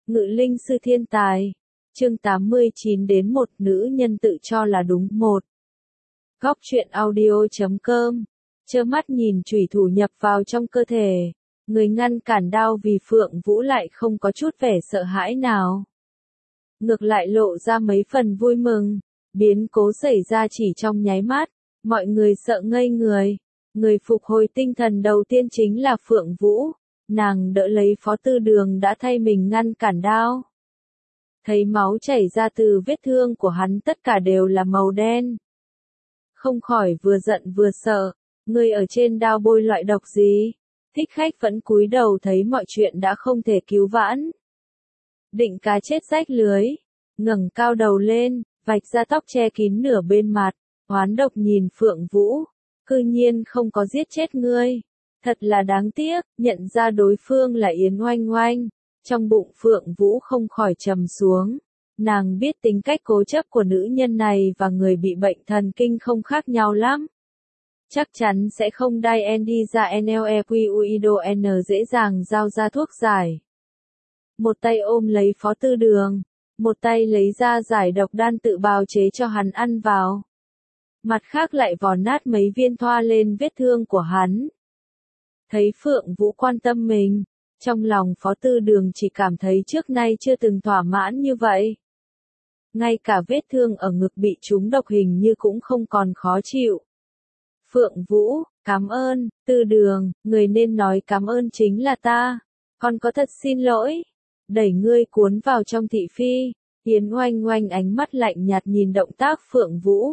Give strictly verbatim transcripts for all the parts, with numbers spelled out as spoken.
Ngự linh sư thiên tài. Chương tám mươi chín đến một nữ nhân tự cho là đúng một. Góc truyện audio chấm com. Chơ mắt nhìn chủy thủ nhập vào trong cơ thể. Người ngăn cản đao vì Phượng Vũ lại không có chút vẻ sợ hãi nào. Ngược lại lộ ra mấy phần vui mừng. Biến cố xảy ra chỉ trong nháy mắt. Mọi người sợ ngây người. Người phục hồi tinh thần đầu tiên chính là Phượng Vũ. Nàng đỡ lấy Phó Tư Đường đã thay mình ngăn cản đao. Thấy máu chảy ra từ vết thương của hắn tất cả đều là màu đen. Không khỏi vừa giận vừa sợ, ngươi ở trên đao bôi loại độc gì? Thích khách vẫn cúi đầu thấy mọi chuyện đã không thể cứu vãn. Định cá chết rách lưới, ngẩng cao đầu lên, vạch ra tóc che kín nửa bên mặt, oán độc nhìn Phượng Vũ, cư nhiên không có giết chết ngươi. Thật là đáng tiếc, nhận ra đối phương là Yến Oanh Oanh. Trong bụng Phượng Vũ không khỏi trầm xuống. Nàng biết tính cách cố chấp của nữ nhân này và người bị bệnh thần kinh không khác nhau lắm. Chắc chắn sẽ không đai en đi ra en lờ e quy u i đê o en dễ dàng giao ra thuốc giải. Một tay ôm lấy Phó Tư Đường, một tay lấy ra giải độc đan tự bào chế cho hắn ăn vào. Mặt khác lại vò nát mấy viên thoa lên vết thương của hắn. Thấy Phượng Vũ quan tâm mình, trong lòng Phó Tư Đường chỉ cảm thấy trước nay chưa từng thỏa mãn như vậy. Ngay cả vết thương ở ngực bị trúng độc hình như cũng không còn khó chịu. Phượng Vũ, cảm ơn, Tư Đường, người nên nói cảm ơn chính là ta. Con có thật xin lỗi. Đẩy ngươi cuốn vào trong thị phi. Yến Oanh Oanh ánh mắt lạnh nhạt nhìn động tác Phượng Vũ.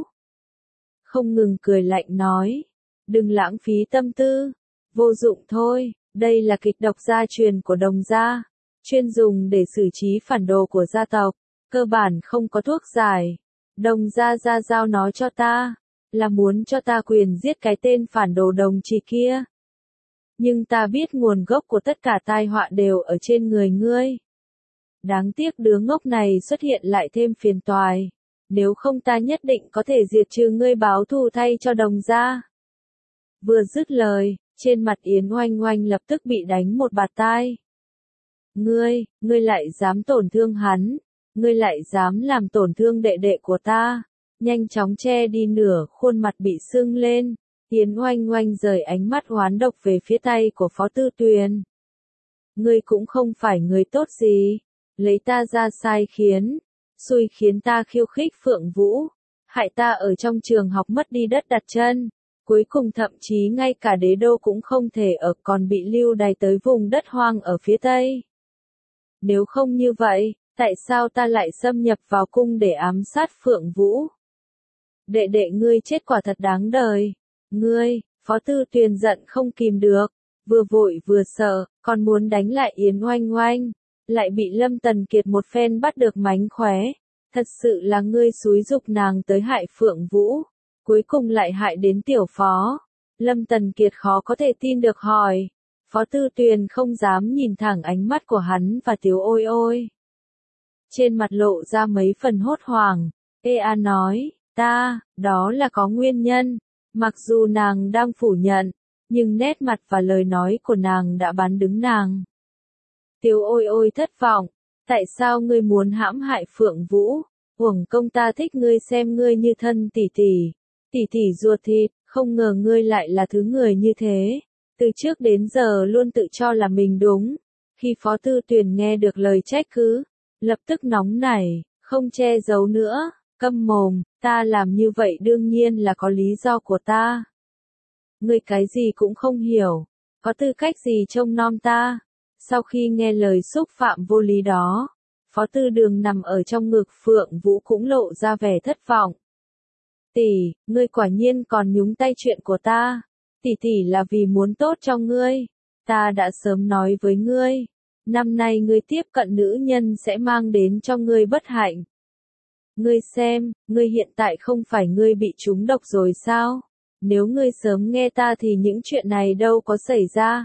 Không ngừng cười lạnh nói. Đừng lãng phí tâm tư. Vô dụng thôi, đây là kịch độc gia truyền của Đồng gia, chuyên dùng để xử trí phản đồ của gia tộc, cơ bản không có thuốc giải. Đồng gia gia giao nó cho ta, là muốn cho ta quyền giết cái tên phản đồ Đồng Trì kia. Nhưng ta biết nguồn gốc của tất cả tai họa đều ở trên người ngươi. Đáng tiếc đứa ngốc này xuất hiện lại thêm phiền toái, nếu không ta nhất định có thể diệt trừ ngươi báo thù thay cho Đồng gia. Vừa dứt lời, trên mặt Yến Oanh Oanh lập tức bị đánh một bạt tai. Ngươi, ngươi lại dám tổn thương hắn, ngươi lại dám làm tổn thương đệ đệ của ta. Nhanh chóng che đi nửa khuôn mặt bị sưng lên. Yến Oanh Oanh rời ánh mắt oán độc về phía tay của Phó Tư Tuyền. Ngươi cũng không phải người tốt gì, lấy ta ra sai khiến, xui khiến ta khiêu khích Phượng Vũ, hại ta ở trong trường học mất đi đất đặt chân. Cuối cùng thậm chí ngay cả đế đô cũng không thể ở, còn bị lưu đày tới vùng đất hoang ở phía tây. Nếu không như vậy, tại sao ta lại xâm nhập vào cung để ám sát Phượng Vũ? Đệ đệ ngươi chết quả thật đáng đời. Ngươi, Phó Tư Tuyền giận không kìm được, vừa vội vừa sợ, còn muốn đánh lại Yến Oanh Oanh, lại bị Lâm Tần Kiệt một phen bắt được mánh khóe. Thật sự là ngươi xúi giục nàng tới hại Phượng Vũ. Cuối cùng lại hại đến tiểu phó. Lâm Tần Kiệt khó có thể tin được hỏi. Phó Tư Tuyền không dám nhìn thẳng ánh mắt của hắn và Tiếu Ôi Ôi. Trên mặt lộ ra mấy phần hốt hoảng. Ê a nói, ta, đó là có nguyên nhân. Mặc dù nàng đang phủ nhận, nhưng nét mặt và lời nói của nàng đã bán đứng nàng. Tiếu Ôi Ôi thất vọng. Tại sao ngươi muốn hãm hại Phượng Vũ? Uổng công ta thích ngươi xem ngươi như thân tỷ tỷ. Tỷ tỷ ruột thịt, không ngờ ngươi lại là thứ người như thế. Từ trước đến giờ luôn tự cho là mình đúng. Khi Phó Tư Tuyền nghe được lời trách cứ, lập tức nóng nảy, không che giấu nữa, câm mồm, ta làm như vậy đương nhiên là có lý do của ta. Ngươi cái gì cũng không hiểu, có tư cách gì trông nom ta. Sau khi nghe lời xúc phạm vô lý đó, Phó Tư Đường nằm ở trong ngực Phượng Vũ cũng lộ ra vẻ thất vọng. Tỷ, ngươi quả nhiên còn nhúng tay chuyện của ta. Tỷ tỷ là vì muốn tốt cho ngươi. Ta đã sớm nói với ngươi. Năm nay ngươi tiếp cận nữ nhân sẽ mang đến cho ngươi bất hạnh. Ngươi xem, ngươi hiện tại không phải ngươi bị trúng độc rồi sao? Nếu ngươi sớm nghe ta thì những chuyện này đâu có xảy ra.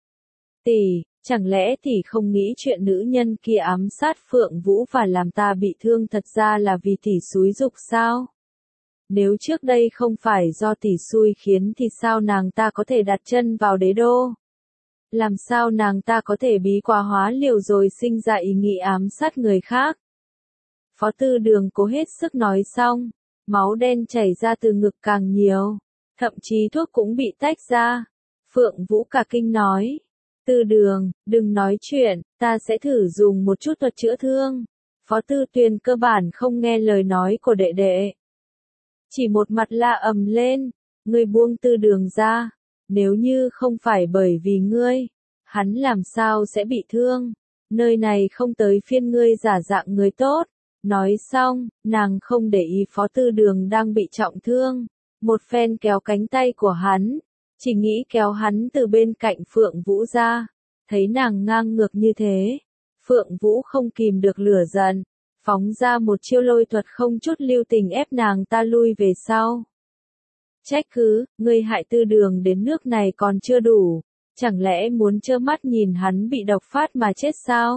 Tỷ, chẳng lẽ tỷ không nghĩ chuyện nữ nhân kia ám sát Phượng Vũ và làm ta bị thương thật ra là vì tỷ xúi giục sao? Nếu trước đây không phải do tỷ xui khiến thì sao nàng ta có thể đặt chân vào đế đô? Làm sao nàng ta có thể bí quá hóa liều rồi sinh ra ý nghĩ ám sát người khác? Phó Tư Đường cố hết sức nói xong, máu đen chảy ra từ ngực càng nhiều, thậm chí thuốc cũng bị tách ra. Phượng Vũ cả kinh nói, Tư Đường, đừng nói chuyện, ta sẽ thử dùng một chút thuật chữa thương. Phó Tư Tuyền cơ bản không nghe lời nói của đệ đệ. Chỉ một mặt la ầm lên, ngươi buông Tư Đường ra, nếu như không phải bởi vì ngươi, hắn làm sao sẽ bị thương, nơi này không tới phiên ngươi giả dạng người tốt. Nói xong, nàng không để ý Phó Tư Đường đang bị trọng thương, một phen kéo cánh tay của hắn, chỉ nghĩ kéo hắn từ bên cạnh Phượng Vũ ra, thấy nàng ngang ngược như thế, Phượng Vũ không kìm được lửa giận, phóng ra một chiêu lôi thuật không chút lưu tình ép nàng ta lui về sau. Trách cứ, ngươi hại Tư Đường đến nước này còn chưa đủ, chẳng lẽ muốn trơ mắt nhìn hắn bị độc phát mà chết sao?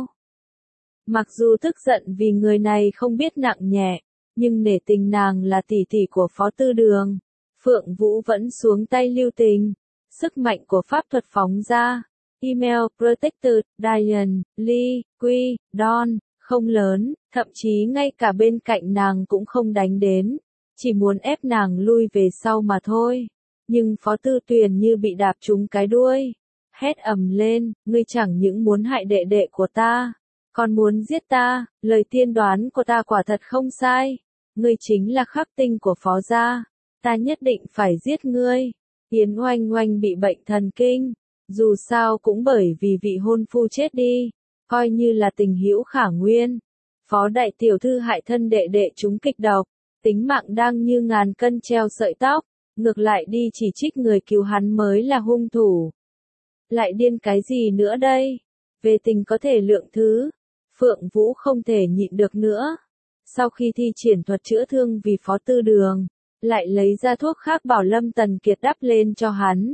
Mặc dù tức giận vì người này không biết nặng nhẹ, nhưng nể tình nàng là tỷ tỷ của Phó Tư Đường, Phượng Vũ vẫn xuống tay lưu tình. Sức mạnh của pháp thuật phóng ra, Email Protector, Diane, Lee, Quy, Don, không lớn, thậm chí ngay cả bên cạnh nàng cũng không đánh đến, chỉ muốn ép nàng lui về sau mà thôi. Nhưng Phó Tư Tuyền như bị đạp trúng cái đuôi, hét ầm lên, ngươi chẳng những muốn hại đệ đệ của ta, còn muốn giết ta, lời tiên đoán của ta quả thật không sai, ngươi chính là khắc tinh của Phó gia, ta nhất định phải giết ngươi. Yến Oanh Oanh bị bệnh thần kinh, dù sao cũng bởi vì vị hôn phu chết đi, coi như là tình hữu khả nguyên. Phó đại tiểu thư hại thân đệ đệ trúng kịch độc, tính mạng đang như ngàn cân treo sợi tóc, ngược lại đi chỉ trích người cứu hắn mới là hung thủ. Lại điên cái gì nữa đây? Về tình có thể lượng thứ, Phượng Vũ không thể nhịn được nữa. Sau khi thi triển thuật chữa thương vì Phó Tư Đường, lại lấy ra thuốc khác bảo Lâm Tần Kiệt đắp lên cho hắn.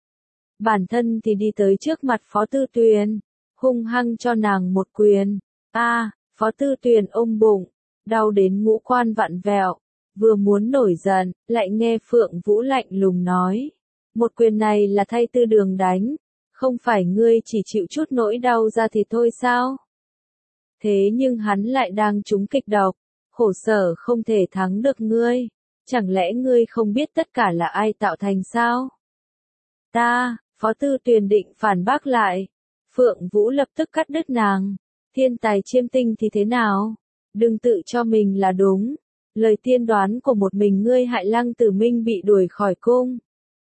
Bản thân thì đi tới trước mặt Phó Tư Tuyền, hung hăng cho nàng một quyền. A, à, Phó Tư Tuyền ôm bụng, đau đến ngũ quan vặn vẹo, vừa muốn nổi giận, lại nghe Phượng Vũ lạnh lùng nói, một quyền này là thay Tư Đường đánh, không phải ngươi chỉ chịu chút nỗi đau ra thì thôi sao? Thế nhưng hắn lại đang trúng kịch độc, khổ sở không thể thắng được ngươi, chẳng lẽ ngươi không biết tất cả là ai tạo thành sao? Ta, Phó Tư Tuyền định phản bác lại, Phượng Vũ lập tức cắt đứt nàng, thiên tài chiêm tinh thì thế nào? Đừng tự cho mình là đúng, lời tiên đoán của một mình ngươi hại Lăng Tử Minh bị đuổi khỏi cung,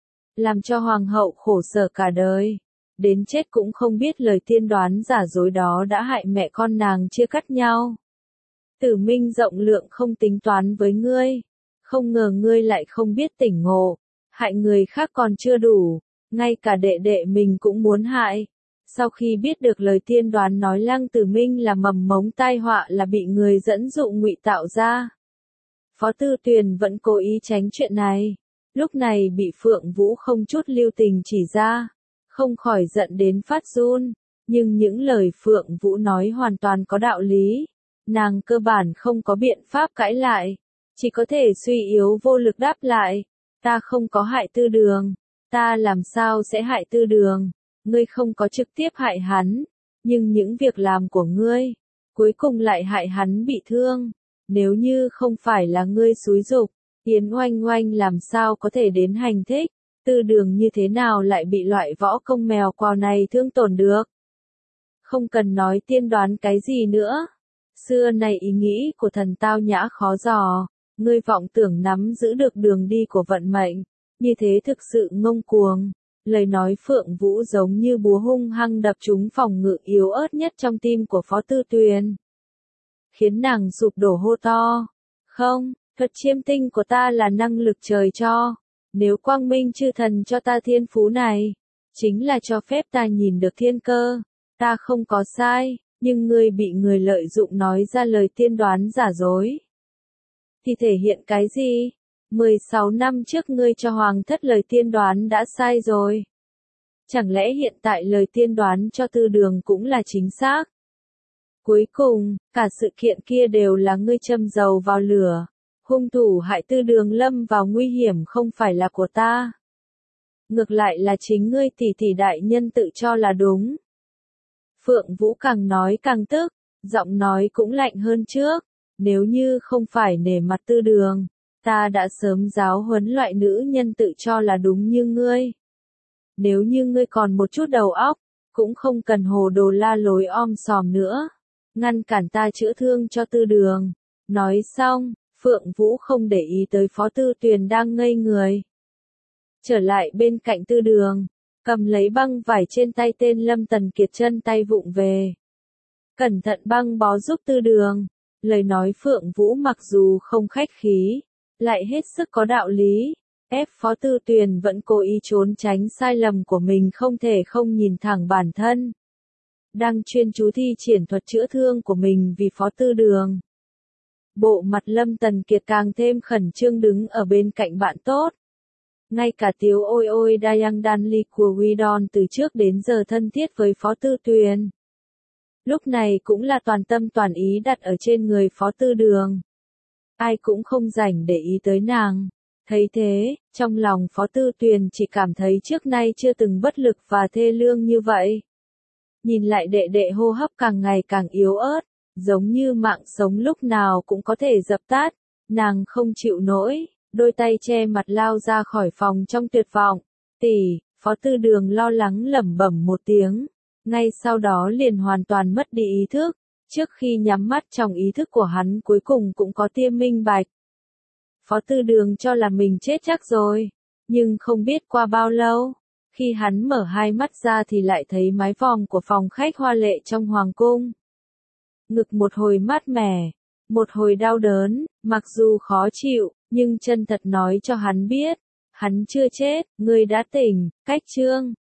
làm cho hoàng hậu khổ sở cả đời, đến chết cũng không biết lời tiên đoán giả dối đó đã hại mẹ con nàng chia cắt nhau. Tử Minh rộng lượng không tính toán với ngươi, không ngờ ngươi lại không biết tỉnh ngộ, hại người khác còn chưa đủ, ngay cả đệ đệ mình cũng muốn hại. Sau khi biết được lời tiên đoán nói Lăng Tử Minh là mầm mống tai họa là bị người dẫn dụ ngụy tạo ra, Phó Tư Tuyền vẫn cố ý tránh chuyện này, lúc này bị Phượng Vũ không chút lưu tình chỉ ra, không khỏi giận đến phát run, nhưng những lời Phượng Vũ nói hoàn toàn có đạo lý, nàng cơ bản không có biện pháp cãi lại, chỉ có thể suy yếu vô lực đáp lại, ta không có hại Tư Đường, ta làm sao sẽ hại Tư Đường, ngươi không có trực tiếp hại hắn, nhưng những việc làm của ngươi, cuối cùng lại hại hắn bị thương, nếu như không phải là ngươi xúi giục, Yến Oanh Oanh làm sao có thể đến hành thích, Tư Đường như thế nào lại bị loại võ công mèo quào này thương tổn được. Không cần nói tiên đoán cái gì nữa, xưa này ý nghĩ của thần tao nhã khó dò, ngươi vọng tưởng nắm giữ được đường đi của vận mệnh, như thế thực sự ngông cuồng. Lời nói Phượng Vũ giống như búa hung hăng đập trúng phòng ngự yếu ớt nhất trong tim của Phó Tư Tuyền, khiến nàng sụp đổ hô to, không, thuật chiêm tinh của ta là năng lực trời cho, nếu Quang Minh chư thần cho ta thiên phú này, chính là cho phép ta nhìn được thiên cơ, ta không có sai, nhưng ngươi bị người lợi dụng nói ra lời tiên đoán giả dối. Thì thể hiện cái gì? mười sáu năm trước ngươi cho hoàng thất lời tiên đoán đã sai rồi. Chẳng lẽ hiện tại lời tiên đoán cho Tư Đường cũng là chính xác? Cuối cùng, cả sự kiện kia đều là ngươi châm dầu vào lửa. Hung thủ hại Tư Đường lâm vào nguy hiểm không phải là của ta. Ngược lại là chính ngươi tỷ tỷ đại nhân tự cho là đúng. Phượng Vũ càng nói càng tức, giọng nói cũng lạnh hơn trước. Nếu như không phải nể mặt Tư Đường, ta đã sớm giáo huấn loại nữ nhân tự cho là đúng như ngươi. Nếu như ngươi còn một chút đầu óc, cũng không cần hồ đồ la lối om sòm nữa. Ngăn cản ta chữa thương cho Tư Đường. Nói xong, Phượng Vũ không để ý tới Phó Tư Tuyền đang ngây người. Trở lại bên cạnh Tư Đường, cầm lấy băng vải trên tay tên Lâm Tần Kiệt chân tay vụng về. Cẩn thận băng bó giúp Tư Đường. Lời nói Phượng Vũ mặc dù không khách khí, lại hết sức có đạo lý. Ép Phó Tư Tuyền vẫn cố ý trốn tránh sai lầm của mình, không thể không nhìn thẳng bản thân. Đang chuyên chú thi triển thuật chữa thương của mình vì Phó Tư Đường. Bộ mặt Lâm Tần Kiệt càng thêm khẩn trương đứng ở bên cạnh bạn tốt. Ngay cả Tiếu Ôi Ôi Dayang Danli của Widon từ trước đến giờ thân thiết với Phó Tư Tuyền. Lúc này cũng là toàn tâm toàn ý đặt ở trên người Phó Tư Đường. Ai cũng không rảnh để ý tới nàng. Thấy thế, trong lòng Phó Tư Tuyền chỉ cảm thấy trước nay chưa từng bất lực và thê lương như vậy. Nhìn lại đệ đệ hô hấp càng ngày càng yếu ớt, giống như mạng sống lúc nào cũng có thể dập tắt, nàng không chịu nổi, đôi tay che mặt lao ra khỏi phòng trong tuyệt vọng. Tỷ, Phó Tư Đường lo lắng lẩm bẩm một tiếng, ngay sau đó liền hoàn toàn mất đi ý thức, trước khi nhắm mắt trong ý thức của hắn cuối cùng cũng có tia minh bạch. Phó Tư Đường cho là mình chết chắc rồi, nhưng không biết qua bao lâu, khi hắn mở hai mắt ra thì lại thấy mái vòm của phòng khách hoa lệ trong hoàng cung. Ngực một hồi mát mẻ, một hồi đau đớn, mặc dù khó chịu, nhưng chân thật nói cho hắn biết, hắn chưa chết, ngươi đã tỉnh. Cách chương